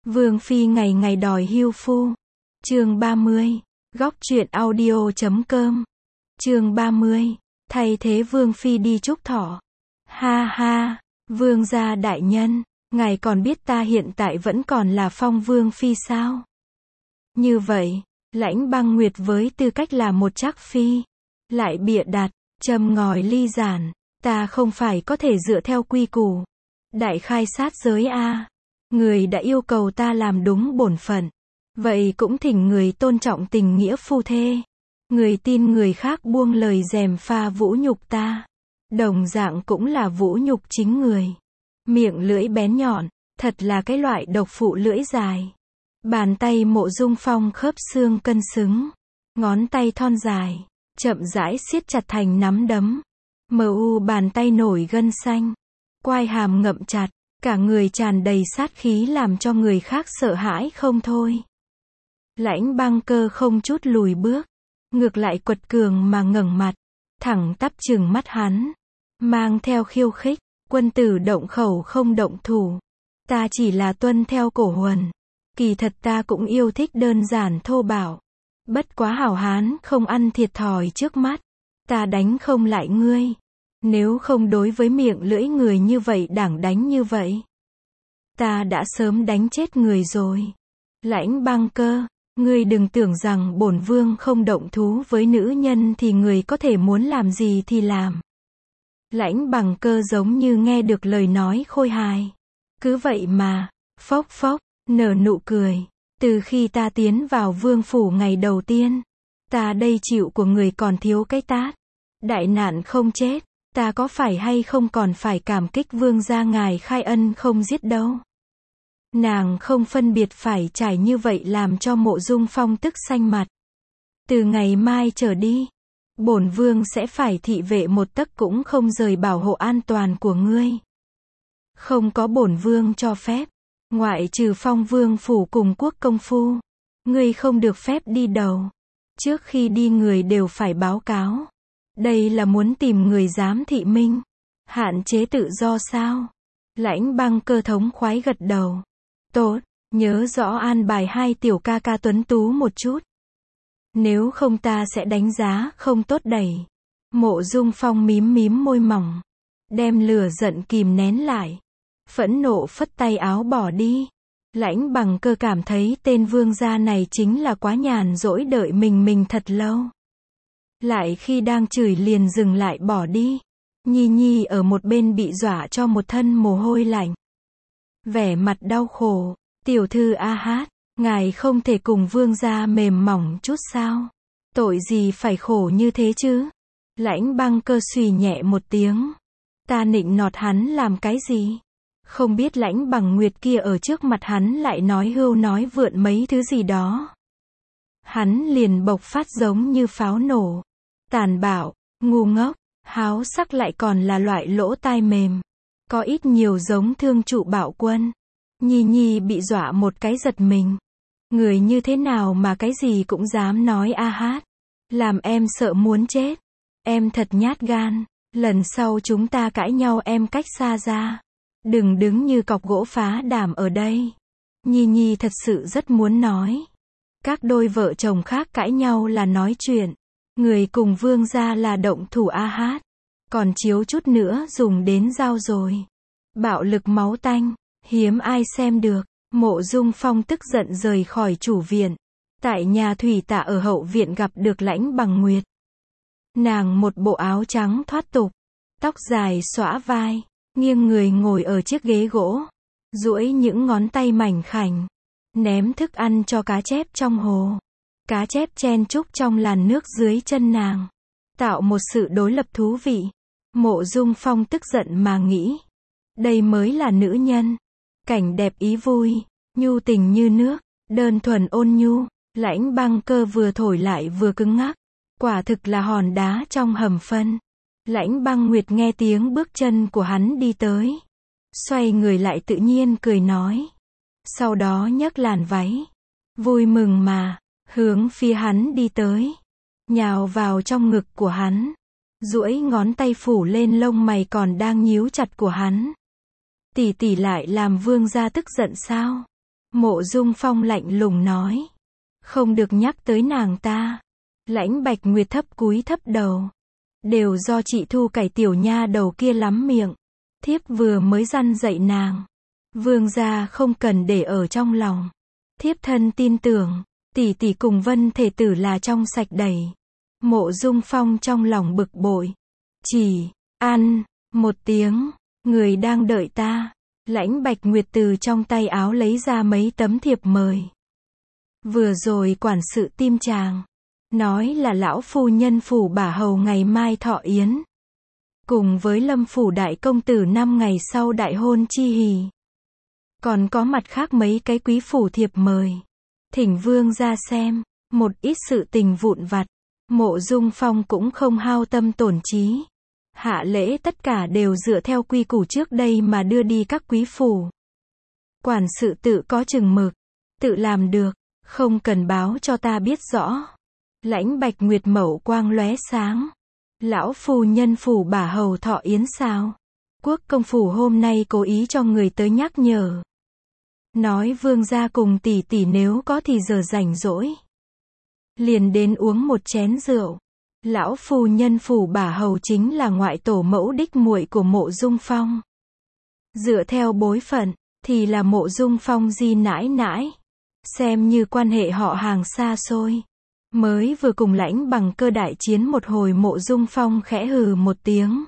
Vương phi ngày ngày đòi hưu phu. Chương 30. Góc truyện audio.com. Chương 30. Thay thế vương phi đi chúc thọ. Ha ha, vương gia đại nhân, ngài còn biết ta hiện tại vẫn còn là phong vương phi sao? Như vậy, Lãnh Băng Nguyệt với tư cách là một trác phi, lại bịa đặt, châm ngòi ly giản, ta không phải có thể dựa theo quy củ đại khai sát giới a. Người đã yêu cầu ta làm đúng bổn phận, vậy cũng thỉnh người tôn trọng tình nghĩa phu thê. Người tin người khác buông lời gièm pha vũ nhục ta, đồng dạng cũng là vũ nhục chính người. Miệng lưỡi bén nhọn, thật là cái loại độc phụ lưỡi dài. Bàn tay Mộ Dung Phong khớp xương cân xứng, ngón tay thon dài, chậm rãi siết chặt thành nắm đấm. Bàn tay nổi gân xanh, quai hàm ngậm chặt, cả người tràn đầy sát khí làm cho người khác sợ hãi không thôi. Lãnh Băng Cơ không chút lùi bước, ngược lại quật cường mà ngẩng mặt, thẳng tắp trừng mắt hắn, mang theo khiêu khích, quân tử động khẩu không động thủ. Ta chỉ là tuân theo cổ huấn, kỳ thật ta cũng yêu thích đơn giản thô bạo. Bất quá hảo hán không ăn thiệt thòi trước mắt, ta đánh không lại ngươi. Nếu không đối với miệng lưỡi người như vậy đảng đánh như vậy, ta đã sớm đánh chết người rồi. Lãnh Băng Cơ, ngươi đừng tưởng rằng bổn vương không động thú với nữ nhân thì người có thể muốn làm gì thì làm. Lãnh Băng Cơ giống như nghe được lời nói khôi hài. Cứ vậy mà, phốc phốc, nở nụ cười. Từ khi ta tiến vào vương phủ ngày đầu tiên, ta đây chịu của người còn thiếu cái tát. Đại nạn không chết, ta có phải hay không còn phải cảm kích vương gia ngài khai ân không giết đâu. Nàng không phân biệt phải trải như vậy làm cho Mộ Dung Phong tức xanh mặt. Từ ngày mai trở đi, bổn vương sẽ phải thị vệ một tấc cũng không rời bảo hộ an toàn của ngươi. Không có bổn vương cho phép, ngoại trừ Phong Vương phủ cùng quốc công phu, ngươi không được phép đi đầu. Trước khi đi người đều phải báo cáo. Đây là muốn tìm người giám thị minh, hạn chế tự do sao? Lãnh Băng Cơ thống khoái gật đầu. Tốt, nhớ rõ an bài hai tiểu ca ca tuấn tú một chút. Nếu không ta sẽ đánh giá không tốt đẩy. Mộ Dung Phong mím mím môi mỏng, đem lửa giận kìm nén lại, phẫn nộ phất tay áo bỏ đi. Lãnh Băng Cơ cảm thấy tên vương gia này chính là quá nhàn rỗi đợi mình thật lâu. Lại khi đang chửi liền dừng lại bỏ đi. Nhi Nhi ở một bên bị dọa cho một thân mồ hôi lạnh, vẻ mặt đau khổ. Tiểu thư A Hát, ngài không thể cùng vương gia mềm mỏng chút sao? Tội gì phải khổ như thế chứ? Lãnh Băng Cơ suy nhẹ một tiếng. Ta nịnh nọt hắn làm cái gì? Không biết Lãnh Bằng Nguyệt kia ở trước mặt hắn lại nói hưu nói vượn mấy thứ gì đó. Hắn liền bộc phát giống như pháo nổ. Tàn bạo, ngu ngốc, háo sắc lại còn là loại lỗ tai mềm. Có ít nhiều giống Thương Trụ Bạo Quân. Nhi Nhi bị dọa một cái giật mình. Người như thế nào mà cái gì cũng dám nói A Hát? Làm em sợ muốn chết. Em thật nhát gan. Lần sau chúng ta cãi nhau em cách xa ra. Đừng đứng như cọc gỗ phá đảm ở đây. Nhi Nhi thật sự rất muốn nói. Các đôi vợ chồng khác cãi nhau là nói chuyện. Người cùng vương gia là động thủ A Hát. Còn chiếu chút nữa dùng đến dao rồi. Bạo lực máu tanh, hiếm ai xem được. Mộ Dung Phong tức giận rời khỏi chủ viện. Tại nhà thủy tạ ở hậu viện gặp được Lãnh Bằng Nguyệt. Nàng một bộ áo trắng thoát tục, tóc dài xõa vai, nghiêng người ngồi ở chiếc ghế gỗ, duỗi những ngón tay mảnh khảnh, ném thức ăn cho cá chép trong hồ. Cá chép chen chúc trong làn nước dưới chân nàng, tạo một sự đối lập thú vị. Mộ Dung Phong tức giận mà nghĩ, đây mới là nữ nhân. Cảnh đẹp ý vui, nhu tình như nước, đơn thuần ôn nhu. Lãnh Băng Cơ vừa thổi lại vừa cứng ngắc, quả thực là hòn đá trong hầm phân. Lãnh Băng Nguyệt nghe tiếng bước chân của hắn đi tới, xoay người lại tự nhiên cười nói, sau đó nhấc làn váy, vui mừng mà hướng phía hắn đi tới, nhào vào trong ngực của hắn, duỗi ngón tay phủ lên lông mày còn đang nhíu chặt của hắn. Tỷ tỷ lại làm vương gia tức giận sao? Mộ Dung Phong lạnh lùng nói. Không được nhắc tới nàng ta. Lãnh Bạch Nguyệt thấp cúi thấp đầu. Đều do chị Thu Cải tiểu nha đầu kia lắm miệng. Thiếp vừa mới răn dạy nàng. Vương gia không cần để ở trong lòng. Thiếp thân tin tưởng, tỷ tỷ cùng Vân thể tử là trong sạch đầy. Mộ Dung Phong trong lòng bực bội. Chỉ, ăn, một tiếng, người đang đợi ta. Lãnh Bạch Nguyệt từ trong tay áo lấy ra mấy tấm thiệp mời. Vừa rồi quản sự Tim Tràng nói là lão phu nhân phủ Bả Hầu ngày mai thọ yến. Cùng với Lâm phủ đại công tử 5 ngày sau đại hôn chi hỷ. Còn có mặt khác mấy cái quý phủ thiệp mời. Thỉnh vương ra xem, một ít sự tình vụn vặt. Mộ Dung Phong cũng không hao tâm tổn trí. Hạ lễ tất cả đều dựa theo quy củ trước đây mà đưa đi các quý phủ. Quản sự tự có chừng mực, tự làm được, không cần báo cho ta biết rõ. Lãnh Bạch Nguyệt mẩu quang lóe sáng. Lão phu nhân phủ Bả Hầu thọ yến sao? Quốc công phủ hôm nay cố ý cho người tới nhắc nhở. Nói vương gia cùng tỷ tỷ nếu có thì giờ rảnh rỗi. Liền đến uống một chén rượu. Lão phu nhân phủ Bả Hầu chính là ngoại tổ mẫu đích muội của Mộ Dung Phong. Dựa theo bối phận, thì là Mộ Dung Phong di nãi nãi. Xem như quan hệ họ hàng xa xôi. Mới vừa cùng Lãnh Bằng Cơ đại chiến một hồi, Mộ Dung Phong khẽ hừ một tiếng.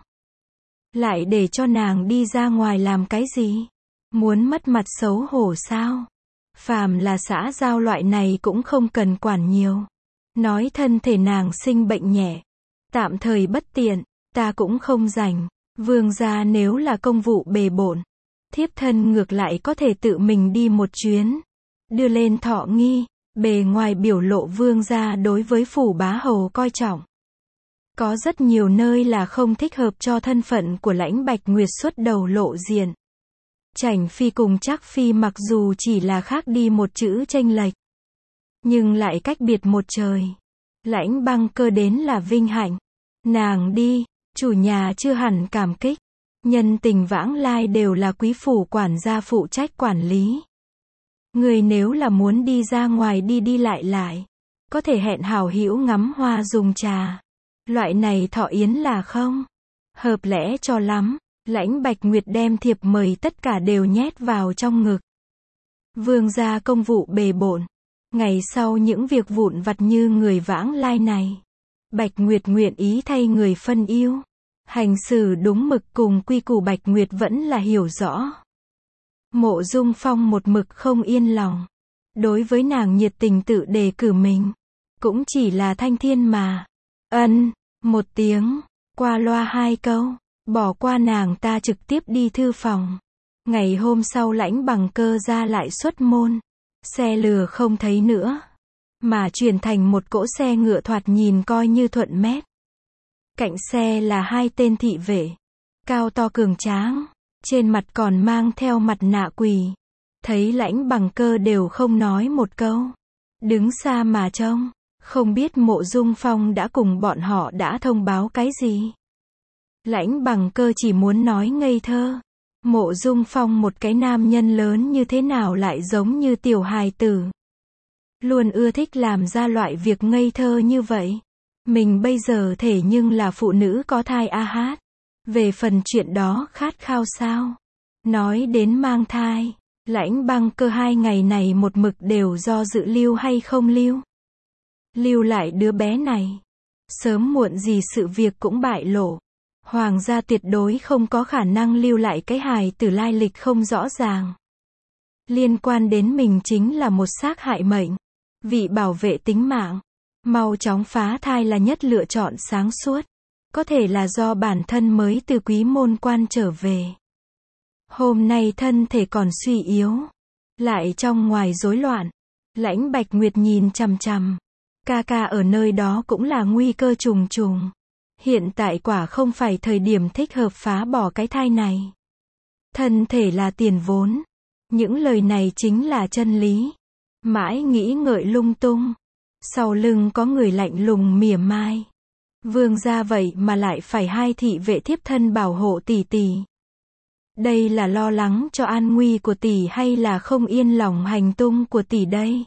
Lại để cho nàng đi ra ngoài làm cái gì? Muốn mất mặt xấu hổ sao? Phàm là xã giao loại này cũng không cần quản nhiều. Nói thân thể nàng sinh bệnh nhẹ, tạm thời bất tiện, ta cũng không rảnh. Vương gia nếu là công vụ bề bộn, thiếp thân ngược lại có thể tự mình đi một chuyến. Đưa lên thọ nghi, bề ngoài biểu lộ vương gia đối với phủ Bá Hầu coi trọng. Có rất nhiều nơi là không thích hợp cho thân phận của Lãnh Bạch Nguyệt xuất đầu lộ diện. Chảnh phi cùng Trác phi mặc dù chỉ là khác đi một chữ chênh lệch, nhưng lại cách biệt một trời. Lãnh Băng Cơ đến là vinh hạnh. Nàng đi, chủ nhà chưa hẳn cảm kích. Nhân tình vãng lai đều là quý phủ quản gia phụ trách quản lý. Người nếu là muốn đi ra ngoài đi đi lại, có thể hẹn hảo hữu ngắm hoa dùng trà. Loại này thọ yến là không hợp lẽ cho lắm. Lãnh Bạch Nguyệt đem thiệp mời tất cả đều nhét vào trong ngực. Vương gia công vụ bề bộn. Ngày sau những việc vụn vặt như người vãng lai này, Bạch Nguyệt nguyện ý thay người phân ưu. Hành xử đúng mực cùng quy củ Bạch Nguyệt vẫn là hiểu rõ. Mộ Dung Phong một mực không yên lòng. Đối với nàng nhiệt tình tự đề cử mình. Cũng chỉ là thanh thiên mà. Ân, một tiếng, qua loa 2 câu, bỏ qua nàng ta trực tiếp đi thư phòng. Ngày hôm sau Lãnh Bằng Cơ ra lại xuất môn. Xe lừa không thấy nữa, mà chuyển thành một cỗ xe ngựa thoạt nhìn coi như thuận mét. Cạnh xe là 2 tên thị vệ, cao to cường tráng, trên mặt còn mang theo mặt nạ quỷ. Thấy Lãnh Bằng Cơ đều không nói một câu, đứng xa mà trông, không biết Mộ Dung Phong đã cùng bọn họ đã thông báo cái gì. Lãnh Bằng Cơ chỉ muốn nói ngây thơ. Mộ Dung Phong một cái nam nhân lớn như thế nào lại giống như tiểu hài tử. Luôn ưa thích làm ra loại việc ngây thơ như vậy. Mình bây giờ thể nhưng là phụ nữ có thai a hát. Về phần chuyện đó khát khao sao? Nói đến mang thai, Lãnh Băng Cơ 2 ngày này một mực đều do dự lưu hay không lưu. Lưu lại đứa bé này, sớm muộn gì sự việc cũng bại lộ. Hoàng gia tuyệt đối không có khả năng lưu lại cái hài tử lai lịch không rõ ràng. Liên quan đến mình chính là một xác hại mệnh. Vì bảo vệ tính mạng, mau chóng phá thai là nhất lựa chọn sáng suốt. Có thể là do bản thân mới từ Quý Môn Quan trở về. Hôm nay thân thể còn suy yếu, lại trong ngoài rối loạn. Lãnh Bạch Nguyệt nhìn chằm chằm. Ca ca ở nơi đó cũng là nguy cơ trùng trùng. Hiện tại quả không phải thời điểm thích hợp phá bỏ cái thai này. Thân thể là tiền vốn. Những lời này chính là chân lý. Mãi nghĩ ngợi lung tung. Sau lưng có người lạnh lùng mỉa mai. Vương gia vậy mà lại phải 2 thị vệ thiếp thân bảo hộ tỷ tỷ. Đây là lo lắng cho an nguy của tỷ hay là không yên lòng hành tung của tỷ đây?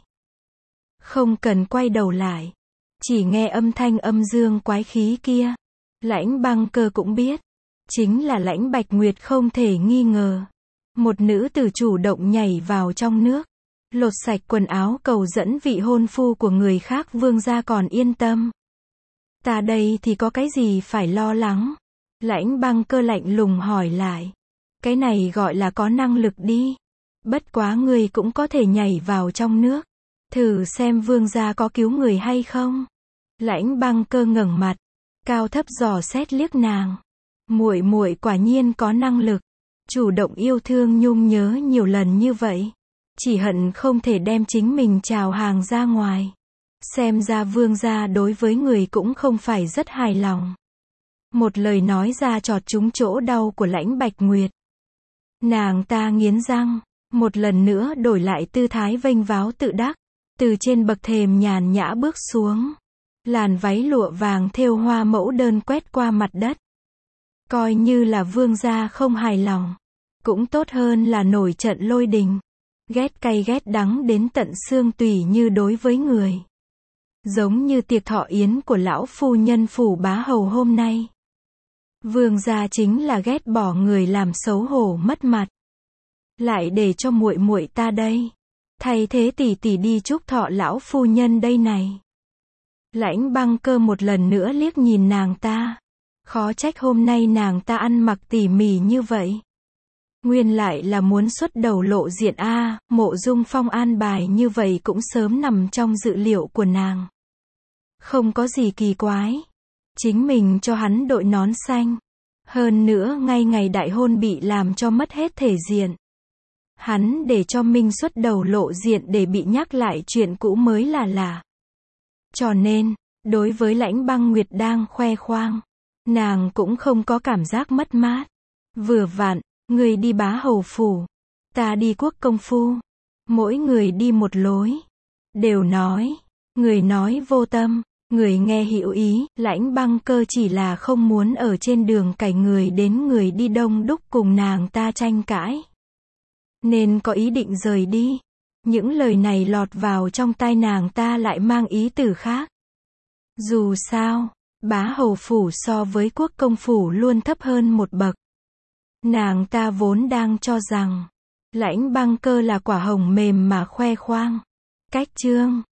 Không cần quay đầu lại. Chỉ nghe âm thanh âm dương quái khí kia. Lãnh Băng Cơ cũng biết. Chính là Lãnh Bạch Nguyệt không thể nghi ngờ. Một nữ tử chủ động nhảy vào trong nước. Lột sạch quần áo cầu dẫn vị hôn phu của người khác, vương gia còn yên tâm. Ta đây thì có cái gì phải lo lắng? Lãnh Băng Cơ lạnh lùng hỏi lại. Cái này gọi là có năng lực đi. Bất quá người cũng có thể nhảy vào trong nước. Thử xem vương gia có cứu người hay không? Lãnh Băng Cơ ngẩng mặt, cao thấp dò xét liếc nàng. Muội muội quả nhiên có năng lực. Chủ động yêu thương nhung nhớ nhiều lần như vậy. Chỉ hận không thể đem chính mình chào hàng ra ngoài. Xem ra vương gia đối với người cũng không phải rất hài lòng. Một lời nói ra chọt trúng chỗ đau của Lãnh Bạch Nguyệt. Nàng ta nghiến răng, một lần nữa đổi lại tư thái vênh váo tự đắc. Từ trên bậc thềm nhàn nhã bước xuống. Làn váy lụa vàng thêu hoa mẫu đơn quét qua mặt đất. Coi như là vương gia không hài lòng. Cũng tốt hơn là nổi trận lôi đình. Ghét cay ghét đắng đến tận xương tủy như đối với người. Giống như tiệc thọ yến của lão phu nhân phủ bá hầu hôm nay. Vương gia chính là ghét bỏ người làm xấu hổ mất mặt. Lại để cho muội muội ta đây. Thay thế tỷ tỷ đi chúc thọ lão phu nhân đây này. Lãnh Băng Cơ một lần nữa liếc nhìn nàng ta. Khó trách hôm nay nàng ta ăn mặc tỉ mỉ như vậy. Nguyên lại là muốn xuất đầu lộ diện a. Mộ Dung Phong an bài như vậy cũng sớm nằm trong dự liệu của nàng. Không có gì kỳ quái. Chính mình cho hắn đội nón xanh. Hơn nữa ngay ngày đại hôn bị làm cho mất hết thể diện. Hắn để cho Minh xuất đầu lộ diện để bị nhắc lại chuyện cũ mới là lạ. Cho nên, đối với Lãnh Băng Nguyệt đang khoe khoang, nàng cũng không có cảm giác mất mát. Vừa vặn, người đi bá hầu phủ, ta đi quốc công phu. Mỗi người đi một lối. Đều nói, người nói vô tâm, người nghe hữu ý. Lãnh Băng Cơ chỉ là không muốn ở trên đường cày người đến người đi đông đúc cùng nàng ta tranh cãi. Nên có ý định rời đi. Những lời này lọt vào trong tai nàng ta lại mang ý từ khác. Dù sao, bá hầu phủ so với quốc công phủ luôn thấp hơn một bậc. Nàng ta vốn đang cho rằng Lãnh Băng Cơ là quả hồng mềm mà khoe khoang. Cách chương